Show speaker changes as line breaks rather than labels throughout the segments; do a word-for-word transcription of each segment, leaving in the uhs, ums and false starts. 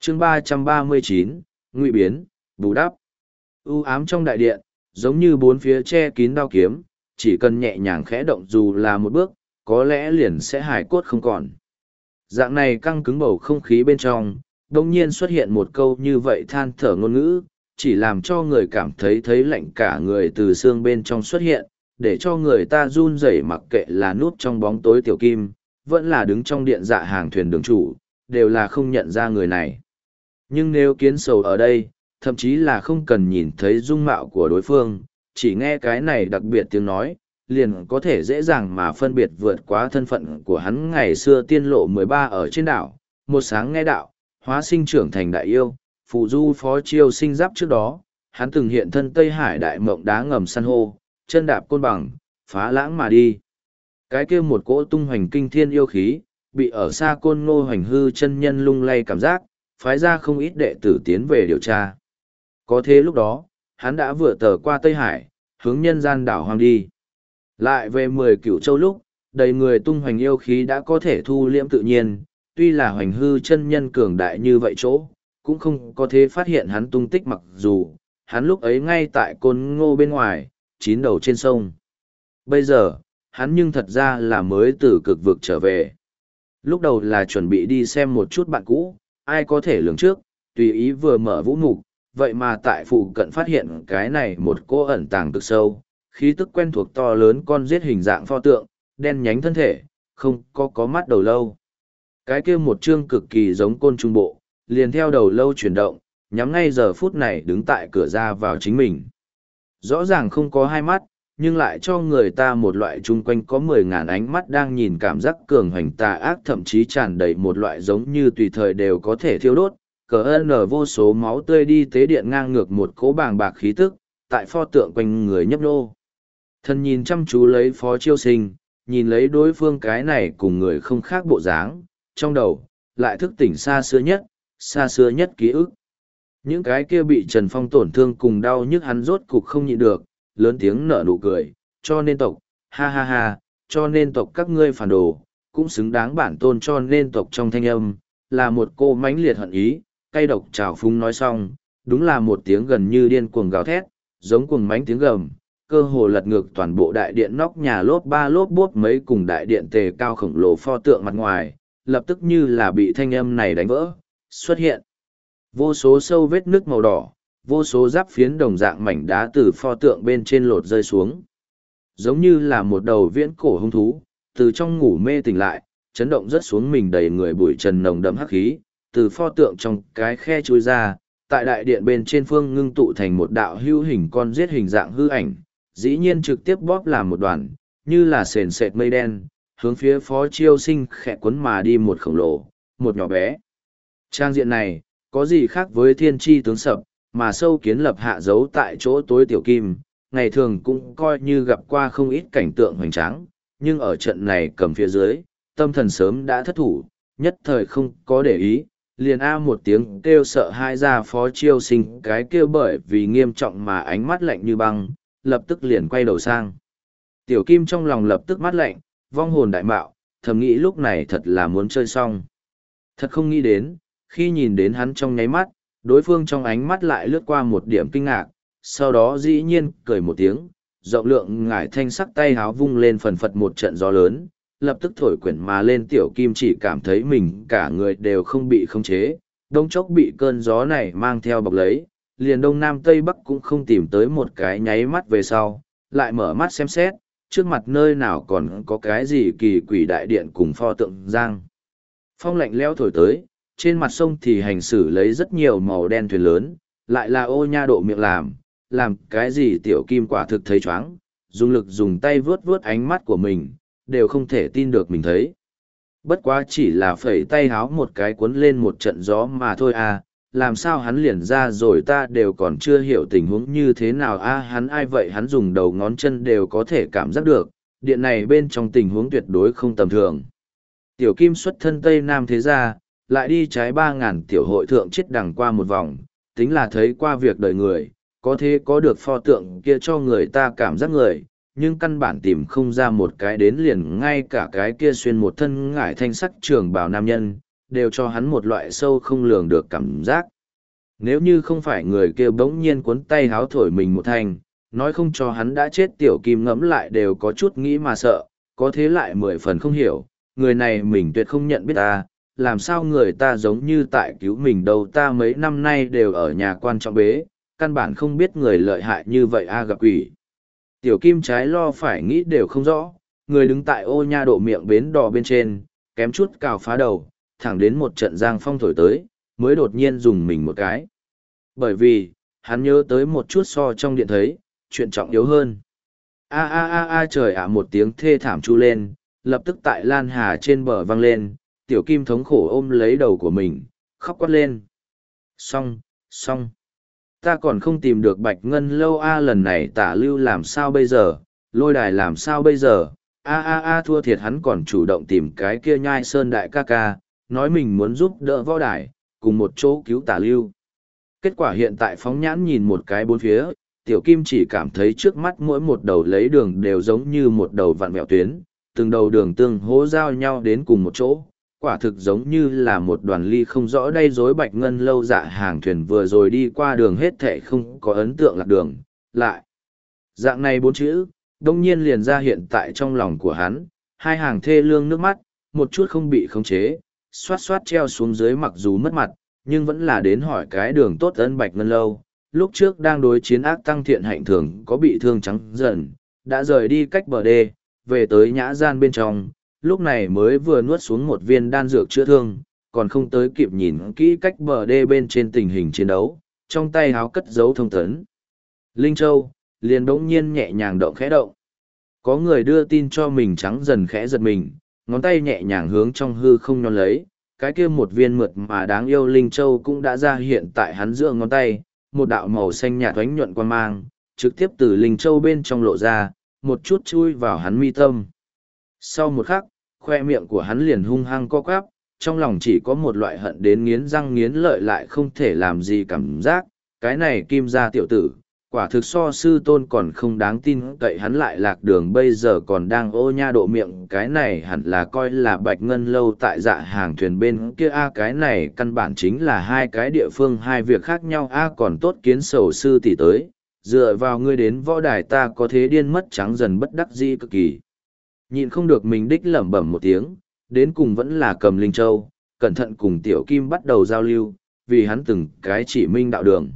chương ba trăm ba mươi chín, ngụy biến, bù đắp. U ám trong đại điện, giống như bốn phía che kín đao kiếm, chỉ cần nhẹ nhàng khẽ động dù là một bước, có lẽ liền sẽ hài cốt không còn. Dạng này căng cứng bầu không khí bên trong, đông nhiên xuất hiện một câu như vậy than thở ngôn ngữ, chỉ làm cho người cảm thấy thấy lạnh cả người từ xương bên trong xuất hiện, để cho người ta run rẩy mặc kệ là núp trong bóng tối tiểu kim, vẫn là đứng trong điện dạ hàng thuyền đường chủ, đều là không nhận ra người này. Nhưng nếu kiến sầu ở đây, thậm chí là không cần nhìn thấy dung mạo của đối phương, chỉ nghe cái này đặc biệt tiếng nói, liền có thể dễ dàng mà phân biệt vượt quá thân phận của hắn ngày xưa tiên lộ mười ba ở trên đảo, một sáng nghe đạo, hóa sinh trưởng thành đại yêu, phụ du phó chiêu sinh giáp trước đó, hắn từng hiện thân Tây Hải đại mộng đá ngầm san hô, chân đạp côn bằng, phá lãng mà đi. Cái kia một cỗ tung hoành kinh thiên yêu khí, bị ở xa côn ngô hoành hư chân nhân lung lay cảm giác, phái ra không ít đệ tử tiến về điều tra. Có thế lúc đó, hắn đã vừa tờ qua Tây Hải, hướng nhân gian đảo hoang đi. Lại về mười cửu châu lúc, đầy người tung hoành yêu khí đã có thể thu liễm tự nhiên, tuy là hoành hư chân nhân cường đại như vậy chỗ, cũng không có thể phát hiện hắn tung tích mặc dù, hắn lúc ấy ngay tại côn ngô bên ngoài, chín đầu trên sông. Bây giờ, hắn nhưng thật ra là mới từ cực vực trở về. Lúc đầu là chuẩn bị đi xem một chút bạn cũ, ai có thể lường trước, tùy ý vừa mở vũ mục, vậy mà tại phụ cận phát hiện cái này một cô ẩn tàng cực sâu, khí tức quen thuộc to lớn con giết hình dạng pho tượng, đen nhánh thân thể, không có có mắt đầu lâu. Cái kia một chương cực kỳ giống côn trung bộ, liền theo đầu lâu chuyển động, nhắm ngay giờ phút này đứng tại cửa ra vào chính mình. Rõ ràng không có hai mắt, nhưng lại cho người ta một loại chung quanh có mười ngàn ánh mắt đang nhìn cảm giác cường hoành tà ác thậm chí tràn đầy một loại giống như tùy thời đều có thể thiêu đốt, cờ ơn ở vô số máu tươi đi tế điện ngang ngược một cỗ bàng bạc khí tức, tại pho tượng quanh người nhấp nô. Thần nhìn chăm chú lấy phó chiêu sinh, nhìn lấy đối phương cái này cùng người không khác bộ dáng, trong đầu, lại thức tỉnh xa xưa nhất, xa xưa nhất ký ức. Những cái kia bị Trần Phong tổn thương cùng đau nhức hắn rốt cục không nhịn được, lớn tiếng nở nụ cười, cho nên tộc, ha ha ha, cho nên tộc các ngươi phản đồ, cũng xứng đáng bản tôn cho nên tộc trong thanh âm, là một cô mãnh liệt hận ý, cay độc trào phúng nói xong, đúng là một tiếng gần như điên cuồng gào thét, giống cuồng mãnh tiếng gầm, cơ hồ lật ngược toàn bộ đại điện nóc nhà lốp ba lốp bốp mấy cùng đại điện tề cao khổng lồ pho tượng mặt ngoài, lập tức như là bị thanh âm này đánh vỡ, xuất hiện. Vô số sâu vết nước màu đỏ, vô số giáp phiến đồng dạng mảnh đá từ pho tượng bên trên lột rơi xuống. Giống như là một đầu viễn cổ hung thú, từ trong ngủ mê tỉnh lại, chấn động rất xuống mình đầy người bụi trần nồng đậm hắc khí, từ pho tượng trong cái khe chui ra, tại đại điện bên trên phương ngưng tụ thành một đạo hữu hình con giết hình dạng hư ảnh, dĩ nhiên trực tiếp bóp làm một đoàn, như là sền sệt mây đen, hướng phía phó chiêu sinh khẽ quấn mà đi một khổng lồ, một nhỏ bé. Trang diện này, có gì khác với thiên tri tướng sập, mà sâu kiến lập hạ dấu tại chỗ tối tiểu kim, ngày thường cũng coi như gặp qua không ít cảnh tượng hoành tráng, nhưng ở trận này cầm phía dưới, tâm thần sớm đã thất thủ, nhất thời không có để ý, liền a một tiếng kêu sợ hai ra phó chiêu sinh cái kêu bởi vì nghiêm trọng mà ánh mắt lạnh như băng, lập tức liền quay đầu sang. Tiểu kim trong lòng lập tức mắt lạnh, vong hồn đại mạo, thầm nghĩ lúc này thật là muốn chơi xong. Thật không nghĩ đến, khi nhìn đến hắn trong nháy mắt, đối phương trong ánh mắt lại lướt qua một điểm kinh ngạc, sau đó dĩ nhiên cười một tiếng, rộng lượng ngải thanh sắc tay háo vung lên phần phật một trận gió lớn, lập tức thổi quyển mà lên tiểu kim chỉ cảm thấy mình cả người đều không bị khống chế, đông chốc bị cơn gió này mang theo bọc lấy, liền đông nam tây bắc cũng không tìm tới một cái nháy mắt về sau, lại mở mắt xem xét, trước mặt nơi nào còn có cái gì kỳ quỷ đại điện cùng pho tượng giang. Phong lạnh lẽo thổi tới, trên mặt sông thì hành xử lấy rất nhiều màu đen thuyền lớn, lại là ô nha độ miệng làm, làm cái gì tiểu kim quả thực thấy chóng, dùng lực dùng tay vướt vướt ánh mắt của mình, đều không thể tin được mình thấy. Bất quá chỉ là phẩy tay háo một cái cuốn lên một trận gió mà thôi à, làm sao hắn liền ra rồi ta đều còn chưa hiểu tình huống như thế nào a à, hắn ai vậy hắn dùng đầu ngón chân đều có thể cảm giác được, điện này bên trong tình huống tuyệt đối không tầm thường. Tiểu kim xuất thân Tây Nam thế gia, lại đi trái ba ngàn tiểu hội thượng chết đằng qua một vòng, tính là thấy qua việc đời người, có thế có được pho tượng kia cho người ta cảm giác người, nhưng căn bản tìm không ra một cái đến liền ngay cả cái kia xuyên một thân ngải thanh sắc trường bào nam nhân, đều cho hắn một loại sâu không lường được cảm giác. Nếu như không phải người kia bỗng nhiên cuốn tay háo thổi mình một thanh, nói không cho hắn đã chết, Tiểu Kim ngẫm lại đều có chút nghĩ mà sợ, có thế lại mười phần không hiểu, người này mình tuyệt không nhận biết ta, làm sao người ta giống như tại cứu mình đâu, ta mấy năm nay đều ở nhà quan trọng bế, căn bản không biết người lợi hại như vậy a gặp quỷ. Tiểu Kim trái lo phải nghĩ đều không rõ, người đứng tại ô nha độ miệng bến đò bên trên, kém chút cào phá đầu, thẳng đến một trận giang phong thổi tới, mới đột nhiên dùng mình một cái. Bởi vì, hắn nhớ tới một chút so trong điện thấy, chuyện trọng yếu hơn. A a a a trời ạ, một tiếng thê thảm chu lên, lập tức tại Lan Hà trên bờ vang lên, Tiểu Kim thống khổ ôm lấy đầu của mình, khóc quát lên. Xong, xong. Ta còn không tìm được Bạch Ngân Lâu a, lần này Tả Lưu làm sao bây giờ, Lôi Đài làm sao bây giờ, a a a thua thiệt, hắn còn chủ động tìm cái kia Nhai Sơn đại ca ca, nói mình muốn giúp đỡ Võ Đài, cùng một chỗ cứu Tả Lưu. Kết quả hiện tại phóng nhãn nhìn một cái bốn phía, Tiểu Kim chỉ cảm thấy trước mắt mỗi một đầu lấy đường đều giống như một đầu vặn vẹo tuyến, từng đầu đường tương hỗ giao nhau đến cùng một chỗ, quả thực giống như là một đoàn ly không rõ đây rối. Bạch Ngân Lâu dạ hàng thuyền vừa rồi đi qua đường hết thệ không có ấn tượng lạc đường, lại. Dạng này bốn chữ, đông nhiên liền ra hiện tại trong lòng của hắn, hai hàng thê lương nước mắt, một chút không bị khống chế, xoát xoát treo xuống dưới, mặc dù mất mặt, nhưng vẫn là đến hỏi cái đường tốt ân. Bạch Ngân Lâu, lúc trước đang đối chiến ác tăng thiện hạnh thường có bị thương trắng dần, đã rời đi cách bờ đê, về tới nhã gian bên trong, lúc này mới vừa nuốt xuống một viên đan dược chữa thương, còn không tới kịp nhìn kỹ cách bờ đê bên trên tình hình chiến đấu, trong tay háo cất giấu thông tấn. Linh Châu, liền đống nhiên nhẹ nhàng động khẽ động. Có người đưa tin cho mình trắng dần khẽ giật mình, ngón tay nhẹ nhàng hướng trong hư không nhón lấy, cái kia một viên mượt mà đáng yêu Linh Châu cũng đã ra hiện tại hắn giữa ngón tay, một đạo màu xanh nhạt oánh nhuận quang mang, trực tiếp từ Linh Châu bên trong lộ ra, một chút chui vào hắn mi tâm. Sau một khắc, khoe miệng của hắn liền hung hăng co quắp, trong lòng chỉ có một loại hận đến nghiến răng nghiến lợi lại không thể làm gì cảm giác, cái này Kim gia tiểu tử, quả thực so sư tôn còn không đáng tin cậy, hắn lại lạc đường bây giờ còn đang ô nha độ miệng, cái này hẳn là coi là Bạch Ngân Lâu tại dạ hàng thuyền bên kia a, cái này căn bản chính là hai cái địa phương hai việc khác nhau a, còn tốt Kiến Sầu sư tỷ tới, dựa vào ngươi đến Võ Đài ta có thế điên mất, trắng dần bất đắc dĩ cực kỳ. Nhịn không được mình đích lẩm bẩm một tiếng, đến cùng vẫn là cầm Linh Châu, cẩn thận cùng Tiểu Kim bắt đầu giao lưu, vì hắn từng cái chỉ minh đạo đường.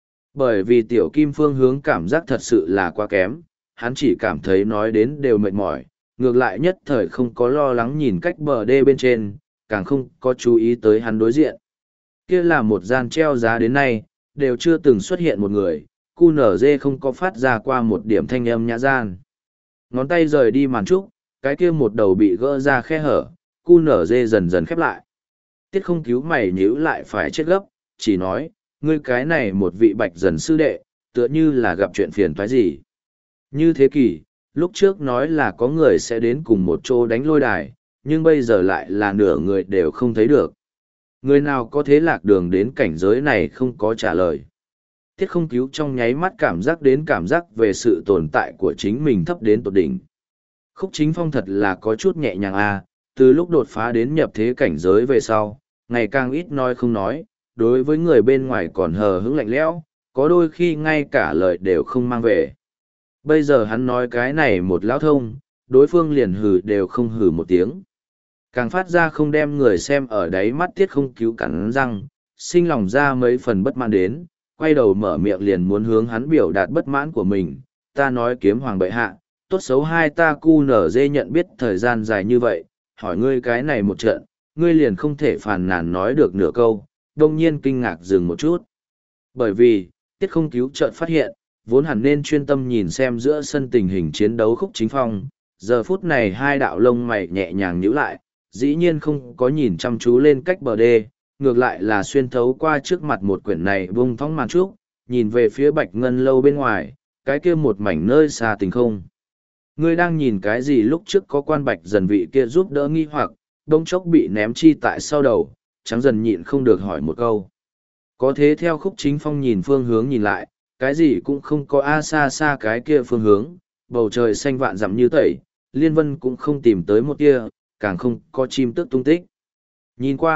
Bởi vì Tiểu Kim phương hướng cảm giác thật sự là quá kém, hắn chỉ cảm thấy nói đến đều mệt mỏi, ngược lại nhất thời không có lo lắng nhìn cách bờ đê bên trên, càng không có chú ý tới hắn đối diện. Kia là một gian treo giá đến nay, đều chưa từng xuất hiện một người, cu nở dê không có phát ra qua một điểm thanh âm nhã gian. Ngón tay rời đi màn trúc, cái kia một đầu bị gỡ ra khe hở, cu nở dê dần dần khép lại. Tiết Không Cứu mày nhíu lại phải chết gấp, chỉ nói, ngươi cái này một vị Bạch Dần sư đệ, tựa như là gặp chuyện phiền toái gì. Như thế kỷ, lúc trước nói là có người sẽ đến cùng một chỗ đánh Lôi Đài, nhưng bây giờ lại là nửa người đều không thấy được. Người nào có thế lạc đường đến cảnh giới này không có trả lời. Tiết Không Cứu trong nháy mắt cảm giác đến cảm giác về sự tồn tại của chính mình thấp đến tột đỉnh. Khúc Chính Phong thật là có chút nhẹ nhàng a, từ lúc đột phá đến nhập thế cảnh giới về sau, ngày càng ít nói không nói, đối với người bên ngoài còn hờ hững lạnh lẽo, có đôi khi ngay cả lời đều không mang về. Bây giờ hắn nói cái này một lão thông, đối phương liền hừ đều không hừ một tiếng. Càng phát ra không đem người xem ở đáy mắt. Tiết Không Cứu cắn răng, sinh lòng ra mấy phần bất mãn đến, quay đầu mở miệng liền muốn hướng hắn biểu đạt bất mãn của mình. Ta nói Kiếm Hoàng bệ hạ, tốt xấu hai ta cu nở dê nhận biết thời gian dài như vậy, hỏi ngươi cái này một trận, ngươi liền không thể phàn nàn nói được nửa câu, đông nhiên kinh ngạc dừng một chút. Bởi vì, Tiết Không Cứu chợt phát hiện, vốn hẳn nên chuyên tâm nhìn xem giữa sân tình hình chiến đấu Khúc Chính Phong, giờ phút này hai đạo lông mày nhẹ nhàng nhíu lại, dĩ nhiên không có nhìn chăm chú lên cách bờ đê, ngược lại là xuyên thấu qua trước mặt một quyển này bung thong màn trúc, nhìn về phía Bạch Ngân Lâu bên ngoài, cái kia một mảnh nơi xa tình không. Ngươi đang nhìn cái gì? Lúc trước có quan Bạch Dần vị kia giúp đỡ nghi hoặc, đông chốc bị ném chi tại sau đầu, trắng dần nhịn không được hỏi một câu. Có thế theo Khúc Chính Phong nhìn phương hướng nhìn lại, cái gì cũng không có a, xa xa cái kia phương hướng, bầu trời xanh vạn dặm như tẩy, liên vân cũng không tìm tới một kia, càng không có chim tước tung tích. Nhìn qua,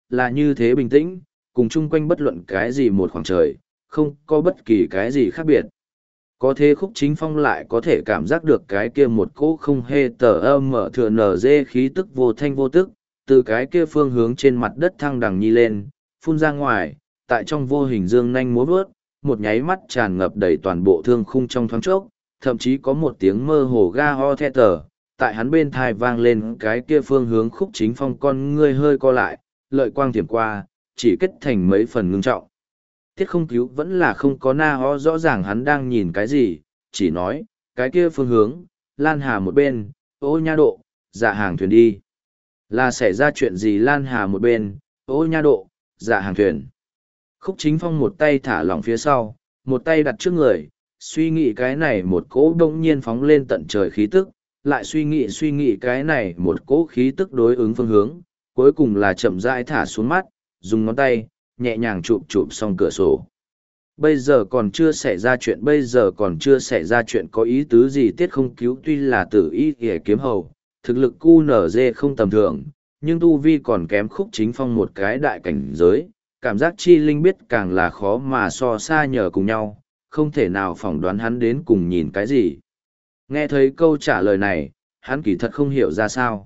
là như thế bình tĩnh, cùng chung quanh bất luận cái gì một khoảng trời, không có bất kỳ cái gì khác biệt. Có thế Khúc Chính Phong lại có thể cảm giác được cái kia một cỗ không hề tờ âm mở thừa nở dê khí tức vô thanh vô tức, từ cái kia phương hướng trên mặt đất thăng đằng nhi lên, phun ra ngoài, tại trong vô hình dương nhanh múa vớt, một nháy mắt tràn ngập đầy toàn bộ thương khung trong thoáng chốc, thậm chí có một tiếng mơ hồ ga ho the tờ, tại hắn bên thai vang lên cái kia phương hướng Khúc Chính Phong con ngươi hơi co lại, lợi quang tiềm qua, chỉ kết thành mấy phần ngưng trọng. Tiết Không Cứu vẫn là không có na ho rõ ràng hắn đang nhìn cái gì, chỉ nói, cái kia phương hướng, Lan Hà một bên, ô nha độ, dạ hàng thuyền đi. Là xảy ra chuyện gì Lan Hà một bên, ô nha độ, dạ hàng thuyền. Khúc Chính Phong một tay thả lỏng phía sau, một tay đặt trước người, suy nghĩ cái này một cỗ đông nhiên phóng lên tận trời khí tức, lại suy nghĩ suy nghĩ cái này một cỗ khí tức đối ứng phương hướng, cuối cùng là chậm rãi thả xuống mắt, dùng ngón tay, nhẹ nhàng chụp chụp xong cửa sổ. Bây giờ còn chưa xảy ra chuyện bây giờ còn chưa xảy ra chuyện có ý tứ gì Tiết Không Cứu tuy là tử y kìa kiếm hầu, thực lực cu nở dê không tầm thường, nhưng tu vi còn kém Khúc Chính Phong một cái đại cảnh giới, cảm giác chi linh biết càng là khó mà so xa nhờ cùng nhau, không thể nào phỏng đoán hắn đến cùng nhìn cái gì. Nghe thấy câu trả lời này, hắn kỳ thật không hiểu ra sao.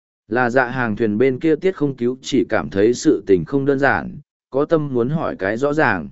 Là dạ hàng thuyền bên kia Tiết Không Cứu chỉ cảm thấy sự tình không đơn giản, có tâm muốn hỏi cái rõ ràng.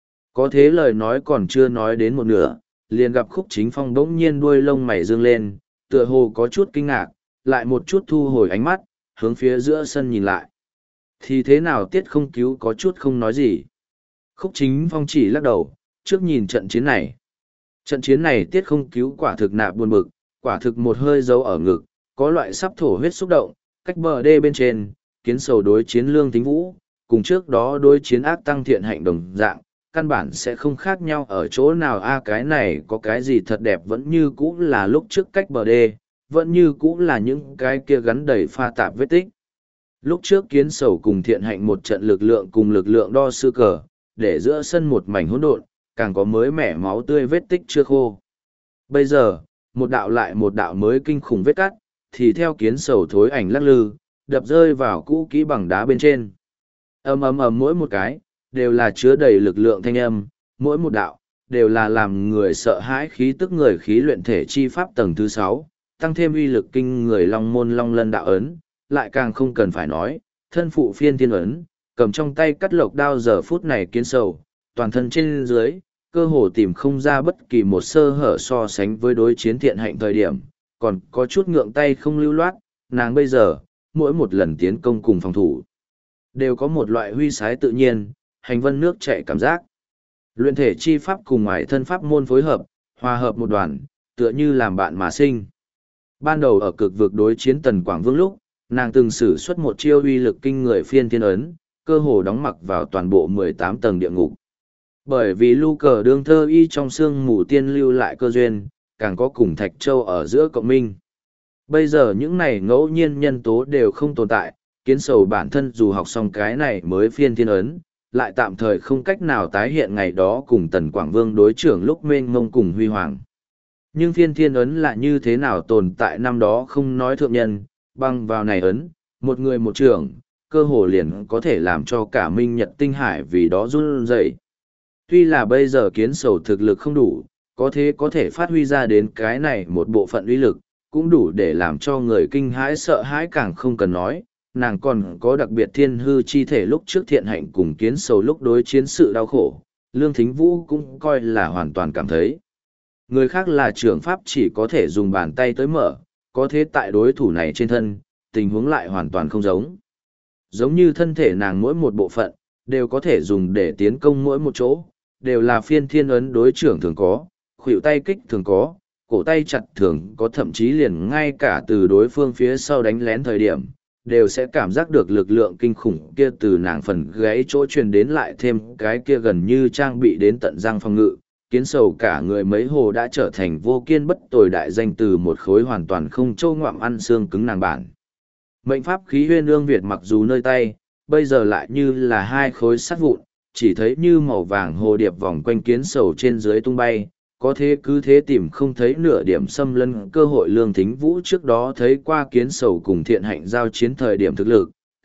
Có thế lời nói còn chưa nói đến một nửa, liền gặp Khúc Chính Phong bỗng nhiên đuôi lông mày dương lên, tựa hồ có chút kinh ngạc, lại một chút thu hồi ánh mắt, hướng phía giữa sân nhìn lại. Thì thế nào Tiết Không Cứu có chút không nói gì. Khúc Chính Phong chỉ lắc đầu, trước nhìn trận chiến này. Trận chiến này Tiết Không Cứu quả thực nạp buồn bực, quả thực một hơi dấu ở ngực, có loại sắp thổ huyết xúc động, cách bờ đê bên trên, kiến sầu đối chiến Lương Tính Vũ, cùng trước đó đối chiến ác tăng thiện hạnh đồng dạng, căn bản sẽ không khác nhau ở chỗ nào a cái này có cái gì thật đẹp vẫn như cũ là lúc trước cách bờ đê, vẫn như cũ là những cái kia gắn đầy pha tạp vết tích. Lúc trước kiến sầu cùng thiện hạnh một trận lực lượng cùng lực lượng đo sư cờ, để giữa sân một mảnh hỗn độn, càng có mới mẻ máu tươi vết tích chưa khô. Bây giờ, một đạo lại một đạo mới kinh khủng vết cắt, thì theo kiến sầu thối ảnh lắc lư, đập rơi vào cũ kỹ bằng đá bên trên. Ầm ầm ầm mỗi một cái, đều là chứa đầy lực lượng thanh âm, mỗi một đạo, đều là làm người sợ hãi khí tức người khí luyện thể chi pháp tầng thứ sáu, tăng thêm uy lực kinh người long môn long lân đạo ấn, lại càng không cần phải nói, thân phụ phiên thiên ấn, cầm trong tay cắt lộc đao giờ phút này kiến sầu, toàn thân trên dưới, cơ hồ tìm không ra bất kỳ một sơ hở so sánh với đối chiến thiện hạnh thời điểm, còn có chút ngượng tay không lưu loát, nàng bây giờ, mỗi một lần tiến công cùng phòng thủ, đều có một loại huy sái tự nhiên, hành vân nước chảy cảm giác. Luyện thể chi pháp cùng ngoại thân pháp môn phối hợp, hòa hợp một đoàn, tựa như làm bạn mà sinh. Ban đầu ở cực vực đối chiến Tần Quảng Vương lúc, nàng từng sử xuất một chiêu uy lực kinh người phiên thiên ấn, cơ hồ đóng mặc vào toàn bộ mười tám tầng địa ngục. Bởi vì lưu cờ đương thơ y trong xương mù tiên lưu lại cơ duyên, càng có cùng Thạch Châu ở giữa cộng minh. Bây giờ những này ngẫu nhiên nhân tố đều không tồn tại, kiến sầu bản thân dù học xong cái này mới phiên thiên ấn, lại tạm thời không cách nào tái hiện ngày đó cùng Tần Quảng Vương đối trưởng lúc mênh mông cùng huy hoàng. Nhưng phiên thiên ấn là như thế nào tồn tại năm đó không nói thượng nhân, băng vào này ấn, một người một trưởng, cơ hồ liền có thể làm cho cả minh nhật tinh hải vì đó run rẩy. Tuy là bây giờ kiến sầu thực lực không đủ, có thế có thể phát huy ra đến cái này một bộ phận uy lực, cũng đủ để làm cho người kinh hãi sợ hãi càng không cần nói, nàng còn có đặc biệt thiên hư chi thể lúc trước thiện hạnh cùng kiến sầu lúc đối chiến sự đau khổ, Lương Thính Vũ cũng coi là hoàn toàn cảm thấy. Người khác là trưởng pháp chỉ có thể dùng bàn tay tới mở, có thế tại đối thủ này trên thân, tình huống lại hoàn toàn không giống. Giống như thân thể nàng mỗi một bộ phận, đều có thể dùng để tiến công mỗi một chỗ, đều là phiên thiên ấn đối trưởng thường có, khuỷu tay kích thường có, cổ tay chặt thường có thậm chí liền ngay cả từ đối phương phía sau đánh lén thời điểm, đều sẽ cảm giác được lực lượng kinh khủng kia từ nàng phần gáy chỗ truyền đến lại thêm cái kia gần như trang bị đến tận răng phòng ngự. Kiến sầu cả người mấy hồ đã trở thành vô kiên bất tồi đại danh từ một khối hoàn toàn không trâu ngoạm ăn xương cứng nàng bản. Mệnh pháp khí huyên ương Việt mặc dù nơi tay, bây giờ lại như là hai khối sắt vụn, chỉ thấy như màu vàng hồ điệp vòng quanh kiến sầu trên dưới tung bay, có thế cứ thế tìm không thấy nửa điểm xâm lấn cơ hội. Lương Thính Vũ trước đó thấy qua kiến sầu cùng thiện hạnh giao chiến thời điểm thực lực,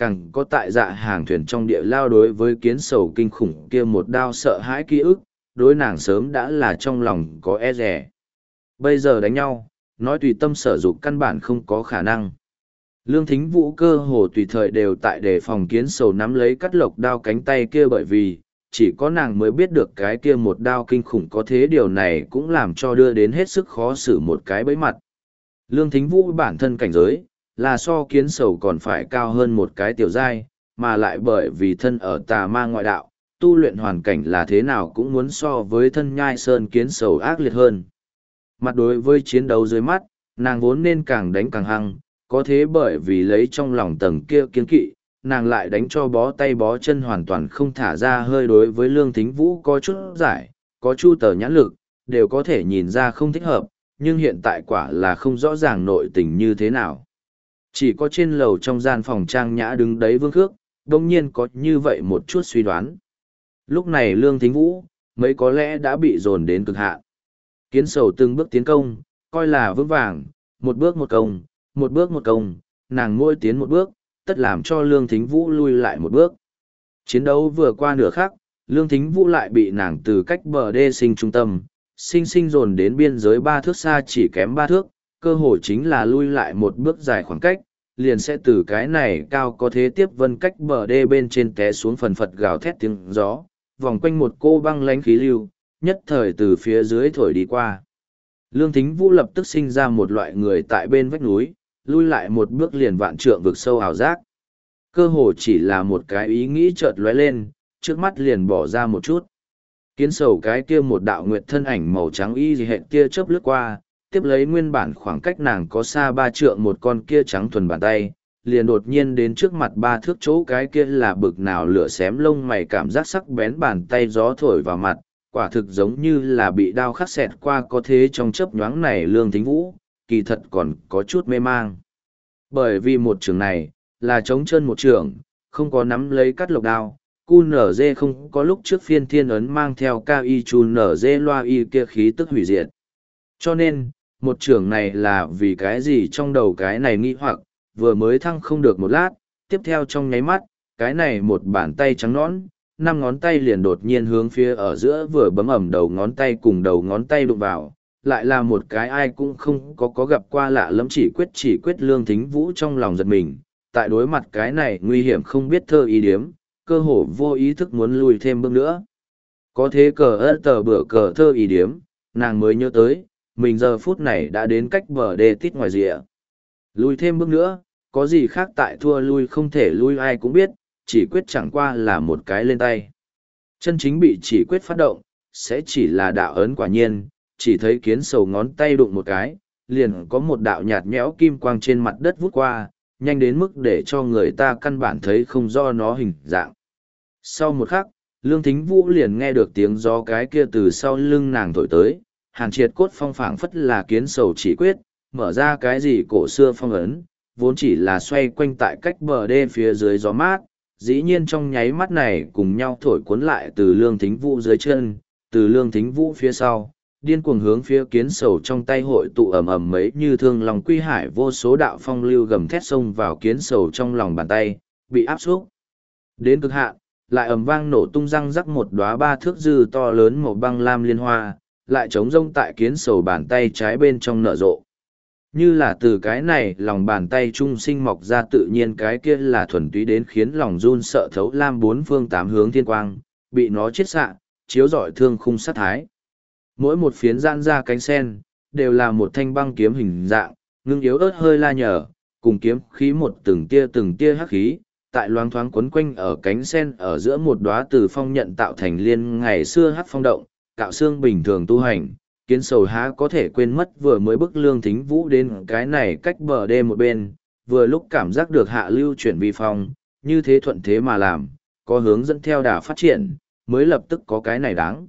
càng có tại dạ hàng thuyền trong địa lao đối với kiến sầu kinh khủng kia một đao sợ hãi ký ức, đối nàng sớm đã là trong lòng có e rẻ. Bây giờ đánh nhau, nói tùy tâm sở dục căn bản không có khả năng. Lương Thính Vũ cơ hồ tùy thời đều tại đề phòng kiến sầu nắm lấy cắt lộc đao cánh tay kia, bởi vì, chỉ có nàng mới biết được cái kia một đao kinh khủng có thế, điều này cũng làm cho đưa đến hết sức khó xử một cái bẫy mặt. Lương Thính Vũ bản thân cảnh giới, là so kiến sầu còn phải cao hơn một cái tiểu giai, mà lại bởi vì thân ở tà ma ngoại đạo, tu luyện hoàn cảnh là thế nào cũng muốn so với thân nhai sơn kiến sầu ác liệt hơn. Mặt đối với chiến đấu dưới mắt, nàng vốn nên càng đánh càng hăng, có thế bởi vì lấy trong lòng tầng kia kiên kỵ, nàng lại đánh cho bó tay bó chân hoàn toàn không thả ra hơi. Đối với Lương Thính Vũ có chút giải, có chu tờ nhãn lực, đều có thể nhìn ra không thích hợp, nhưng hiện tại quả là không rõ ràng nội tình như thế nào. Chỉ có trên lầu trong gian phòng trang nhã đứng đấy Vương Khước, đồng nhiên có như vậy một chút suy đoán. Lúc này Lương Thính Vũ, mấy có lẽ đã bị dồn đến cực hạn. Kiến sầu từng bước tiến công, coi là vững vàng, một bước một công, một bước một công, nàng mỗi tiến một bước, tất làm cho Lương Thính Vũ lui lại một bước. Chiến đấu vừa qua nửa khắc, Lương Thính Vũ lại bị nàng từ cách bờ đê sinh trung tâm, sinh sinh dồn đến biên giới ba thước xa, chỉ kém ba thước, cơ hội chính là lui lại một bước dài khoảng cách, liền sẽ từ cái này cao có thế tiếp vân cách bờ đê bên trên té xuống, phần phật gào thét tiếng gió, vòng quanh một cô băng lánh khí lưu, nhất thời từ phía dưới thổi đi qua. Lương Thính Vũ lập tức sinh ra một loại người tại bên vách núi, lui lại một bước liền vạn trượng vực sâu ảo giác. Cơ hồ chỉ là một cái ý nghĩ chợt lóe lên, trước mắt liền bỏ ra một chút. Kiến sầu cái kia một đạo nguyệt thân ảnh màu trắng y gì hệt kia chớp lướt qua, tiếp lấy nguyên bản khoảng cách nàng có xa ba trượng một con kia trắng thuần bàn tay, liền đột nhiên đến trước mặt ba thước chỗ. Cái kia là bực nào lửa xém lông mày, cảm giác sắc bén, bàn tay gió thổi vào mặt, quả thực giống như là bị đao khắc xẹt qua. Có thế trong chớp nhoáng này Lương Thính Vũ, kỳ thật còn có chút mê mang. Bởi vì một trường này, là trống chân một trường, không có nắm lấy cắt lộc đao, cu nở dê không có lúc trước phiên thiên ấn mang theo ca y chu nở dê loa y kia khí tức hủy diệt. Cho nên, một trường này là vì cái gì, trong đầu cái này nghi hoặc, vừa mới thăng không được một lát, tiếp theo trong nháy mắt, cái này một bàn tay trắng nõn, năm ngón tay liền đột nhiên hướng phía ở giữa vừa bấm ẩm đầu ngón tay cùng đầu ngón tay đụng vào, lại là một cái ai cũng không có có gặp qua lạ lẫm chỉ quyết. Chỉ quyết Lương Thính Vũ trong lòng giật mình, tại đối mặt cái này nguy hiểm không biết thơ ý điếm, cơ hồ vô ý thức muốn lùi thêm bước nữa. Có thế cờ ớt tờ bữa cờ thơ ý điếm, nàng mới nhớ tới, mình giờ phút này đã đến cách bờ đê tít ngoài rìa. Lùi thêm bước nữa, có gì khác tại thua lui không thể lui, ai cũng biết, chỉ quyết chẳng qua là một cái lên tay. Chân chính bị chỉ quyết phát động, sẽ chỉ là đạo ấn. Quả nhiên, chỉ thấy kiến sầu ngón tay đụng một cái, liền có một đạo nhạt nhẽo kim quang trên mặt đất vút qua, nhanh đến mức để cho người ta căn bản thấy không rõ nó hình dạng. Sau một khắc, Lương Thính Vũ liền nghe được tiếng gió cái kia từ sau lưng nàng thổi tới, hàn triệt cốt phong phảng phất là kiến sầu chỉ quyết, mở ra cái gì cổ xưa phong ấn, vốn chỉ là xoay quanh tại cách bờ đê phía dưới gió mát, dĩ nhiên trong nháy mắt này cùng nhau thổi cuốn lại từ Lương Thính Vũ dưới chân, từ Lương Thính Vũ phía sau, điên cuồng hướng phía kiến sầu trong tay hội tụ ầm ầm mấy như thương lòng quy hải, vô số đạo phong lưu gầm thét xông vào kiến sầu trong lòng bàn tay, bị áp xúc đến cực hạn, lại ầm vang nổ tung, răng rắc một đóa ba thước dư to lớn màu băng lam liên hoa, lại trống rông tại kiến sầu bàn tay trái bên trong nở rộ. Như là từ cái này lòng bàn tay trung sinh mọc ra tự nhiên, cái kia là thuần túy đến khiến lòng run sợ thấu lam bốn phương tám hướng thiên quang, bị nó chiết xạ, chiếu rọi thương khung sát thái. Mỗi một phiến giãn ra cánh sen, đều là một thanh băng kiếm hình dạng, ngưng yếu ớt hơi la nhở, cùng kiếm khí một từng tia từng tia hắc khí, tại loáng thoáng quấn quanh ở cánh sen ở giữa một đóa từ phong nhận tạo thành liên ngày xưa hắc phong động, cạo xương bình thường tu hành. Kiến sầu há có thể quên mất vừa mới bức Lương Thính Vũ đến cái này cách bờ đê một bên, vừa lúc cảm giác được hạ lưu chuyển vi phong, như thế thuận thế mà làm, có hướng dẫn theo đà phát triển, mới lập tức có cái này đáng.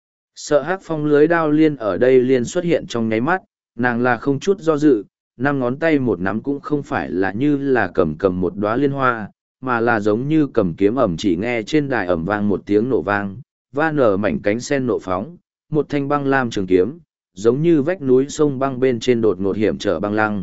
Sợ hắc phong lưới đao liên ở đây liên xuất hiện trong nháy mắt, nàng là không chút do dự, năm ngón tay một nắm cũng không phải là như là cầm cầm một đóa liên hoa, mà là giống như cầm kiếm ẩm, chỉ nghe trên đài ẩm vang một tiếng nổ vang, va nở mảnh cánh sen nộ phóng, một thanh băng lam trường kiếm, giống như vách núi sông băng bên trên đột ngột hiểm trở băng lăng,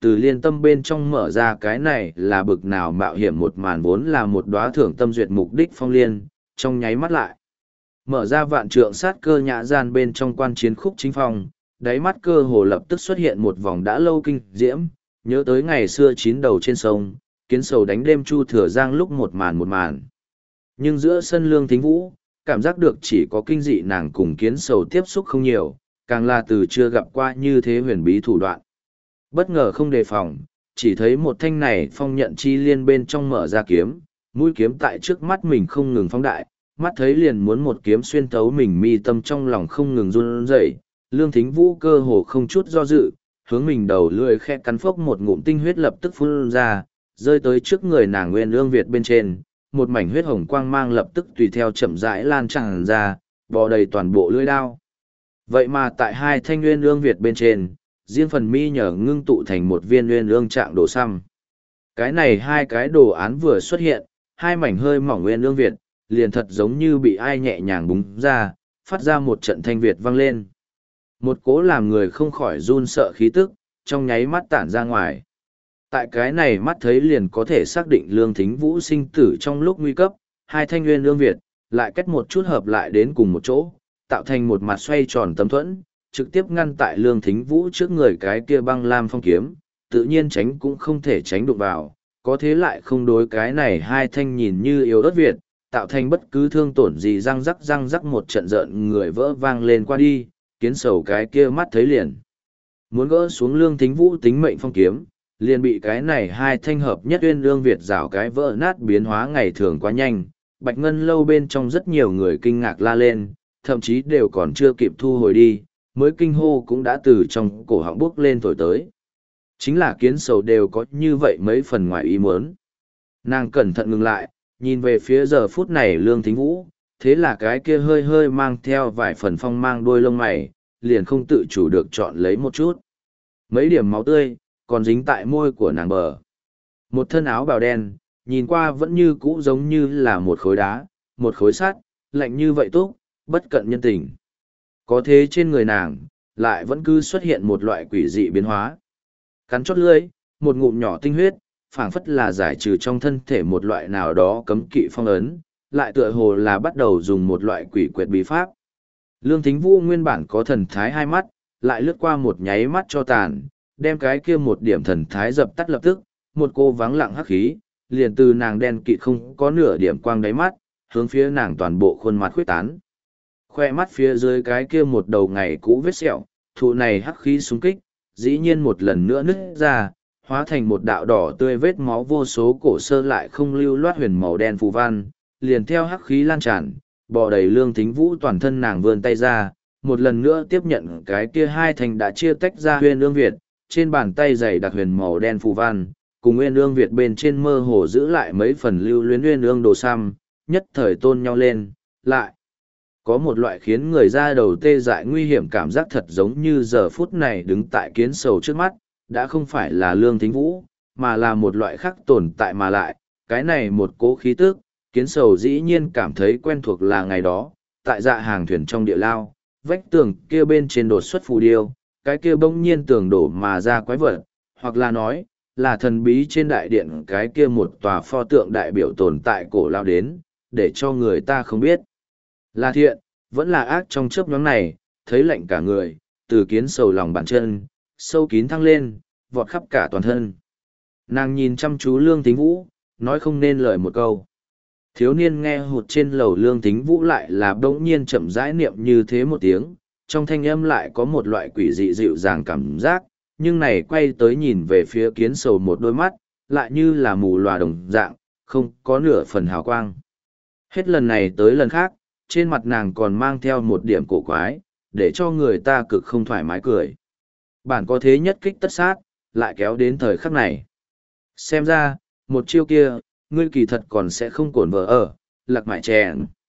từ liên tâm bên trong mở ra cái này là bực nào mạo hiểm một màn vốn là một đóa thưởng tâm duyệt mục đích phong liên, trong nháy mắt lại. Mở ra vạn trượng sát cơ nhã gian bên trong quan chiến khúc chính phong, đáy mắt cơ hồ lập tức xuất hiện một vòng đã lâu kinh diễm, nhớ tới ngày xưa chín đầu trên sông, kiến sầu đánh đêm chu thừa giang lúc một màn một màn. Nhưng giữa sân Lương Thính Vũ, cảm giác được chỉ có kinh dị nàng cùng kiến sầu tiếp xúc không nhiều, càng là từ chưa gặp qua như thế huyền bí thủ đoạn. Bất ngờ không đề phòng, chỉ thấy một thanh này phong nhận chi liên bên trong mở ra kiếm, mũi kiếm tại trước mắt mình không ngừng phóng đại, mắt thấy liền muốn một kiếm xuyên thấu mình mi tâm trong lòng không ngừng run rẩy. Lương Thính Vũ cơ hồ không chút do dự, hướng mình đầu lưỡi khẽ cắn phốc một ngụm tinh huyết lập tức phun ra, rơi tới trước người nàng Nguyên Ương Việt bên trên, một mảnh huyết hồng quang mang lập tức tùy theo chậm rãi lan tràn ra, bò đầy toàn bộ lưỡi đao. Vậy mà tại hai thanh Nguyên Ương Việt bên trên, riêng phần mi nhờ ngưng tụ thành một viên Nguyên Ương trạng đồ xăm. Cái này hai cái đồ án vừa xuất hiện, hai mảnh hơi mỏng Nguyên Ương Việt, liền thật giống như bị ai nhẹ nhàng búng ra, phát ra một trận thanh Việt vang lên. Một cố làm người không khỏi run sợ khí tức, trong nháy mắt tản ra ngoài. Tại cái này mắt thấy liền có thể xác định Lương Thính Vũ sinh tử trong lúc nguy cấp, hai thanh Nguyên Ương Việt, lại cách một chút hợp lại đến cùng một chỗ, tạo thành một mặt xoay tròn tấm thuẫn, trực tiếp ngăn tại Lương Thính Vũ trước người cái kia băng lam phong kiếm, tự nhiên tránh cũng không thể tránh đụng vào, có thế lại không đối cái này hai thanh nhìn như yếu ớt Việt, tạo thành bất cứ thương tổn gì răng rắc răng rắc một trận rợn người vỡ vang lên qua đi, kiến sầu cái kia mắt thấy liền. Muốn gỡ xuống Lương Thính Vũ tính mệnh phong kiếm, liền bị cái này hai thanh hợp nhất Uyên Ương Việt rào cái vỡ nát biến hóa ngày thường quá nhanh, Bạch Ngân lâu bên trong rất nhiều người kinh ngạc la lên, thậm chí đều còn chưa kịp thu hồi đi, mới kinh hô cũng đã từ trong cổ họng bước lên thổi tới. Chính là kiến sầu đều có như vậy mấy phần ngoài ý muốn. Nàng cẩn thận ngừng lại, nhìn về phía giờ phút này Lương Thính Vũ, thế là cái kia hơi hơi mang theo vài phần phong mang đuôi lông mày, liền không tự chủ được chọn lấy một chút. Mấy điểm máu tươi, còn dính tại môi của nàng bờ. Một thân áo bào đen, nhìn qua vẫn như cũ giống như là một khối đá, một khối sắt, lạnh như vậy túc, bất cận nhân tình. Có thế trên người nàng, lại vẫn cứ xuất hiện một loại quỷ dị biến hóa. Cắn chót lưỡi, một ngụm nhỏ tinh huyết, phảng phất là giải trừ trong thân thể một loại nào đó cấm kỵ phong ấn, lại tựa hồ là bắt đầu dùng một loại quỷ quyệt bí pháp. Lương Thính Vũ nguyên bản có thần thái hai mắt, lại lướt qua một nháy mắt cho tàn, đem cái kia một điểm thần thái dập tắt lập tức, một cô vắng lặng hắc khí, liền từ nàng đen kịt không có nửa điểm quang đáy mắt, hướng phía nàng toàn bộ khuôn mặt khuyết tán. Khoe mắt phía dưới cái kia một đầu ngày cũ vết sẹo, thụ này hắc khí xung kích, dĩ nhiên một lần nữa nứt ra, hóa thành một đạo đỏ tươi vết máu vô số cổ sơ lại không lưu loát huyền màu đen phù văn, liền theo hắc khí lan tràn, bò đầy Lương Thính Vũ toàn thân nàng vươn tay ra, một lần nữa tiếp nhận cái kia hai thành đã chia tách ra huyền ương Việt, trên bàn tay dày đặc huyền màu đen phù văn, cùng nguyên ương Việt bên trên mơ hồ giữ lại mấy phần lưu luyến nguyên ương đồ xăm, nhất thời tôn nhau lên, lại. Có một loại khiến người ra đầu tê dại nguy hiểm cảm giác thật giống như giờ phút này đứng tại kiến sầu trước mắt, đã không phải là Lương Thính Vũ, mà là một loại khác tồn tại mà lại, cái này một cố khí tức, kiến sầu dĩ nhiên cảm thấy quen thuộc là ngày đó, tại dạ hàng thuyền trong địa lao, vách tường kia bên trên đột xuất phù điêu, cái kia bỗng nhiên tường đổ mà ra quái vật, hoặc là nói, là thần bí trên đại điện cái kia một tòa pho tượng đại biểu tồn tại cổ lao đến, để cho người ta không biết. Là thiện, vẫn là ác trong chớp nhoáng này, thấy lạnh cả người, từ kiến sầu lòng bàn chân, sâu kín thăng lên, vọt khắp cả toàn thân. Nàng nhìn chăm chú Lương Thính Vũ, nói không nên lời một câu. Thiếu niên nghe hụt trên lầu Lương Thính Vũ lại là bỗng nhiên chậm rãi niệm như thế một tiếng, trong thanh âm lại có một loại quỷ dị dịu dàng cảm giác, nhưng này quay tới nhìn về phía kiến sầu một đôi mắt, lại như là mù lòa đồng dạng, không có nửa phần hào quang. Hết lần này tới lần khác, trên mặt nàng còn mang theo một điểm cổ quái, để cho người ta cực không thoải mái cười. Bản có thế nhất kích tất sát, lại kéo đến thời khắc này. Xem ra, một chiêu kia, ngươi kỳ thật còn sẽ không cổn vợ ở, lạc mại chèn.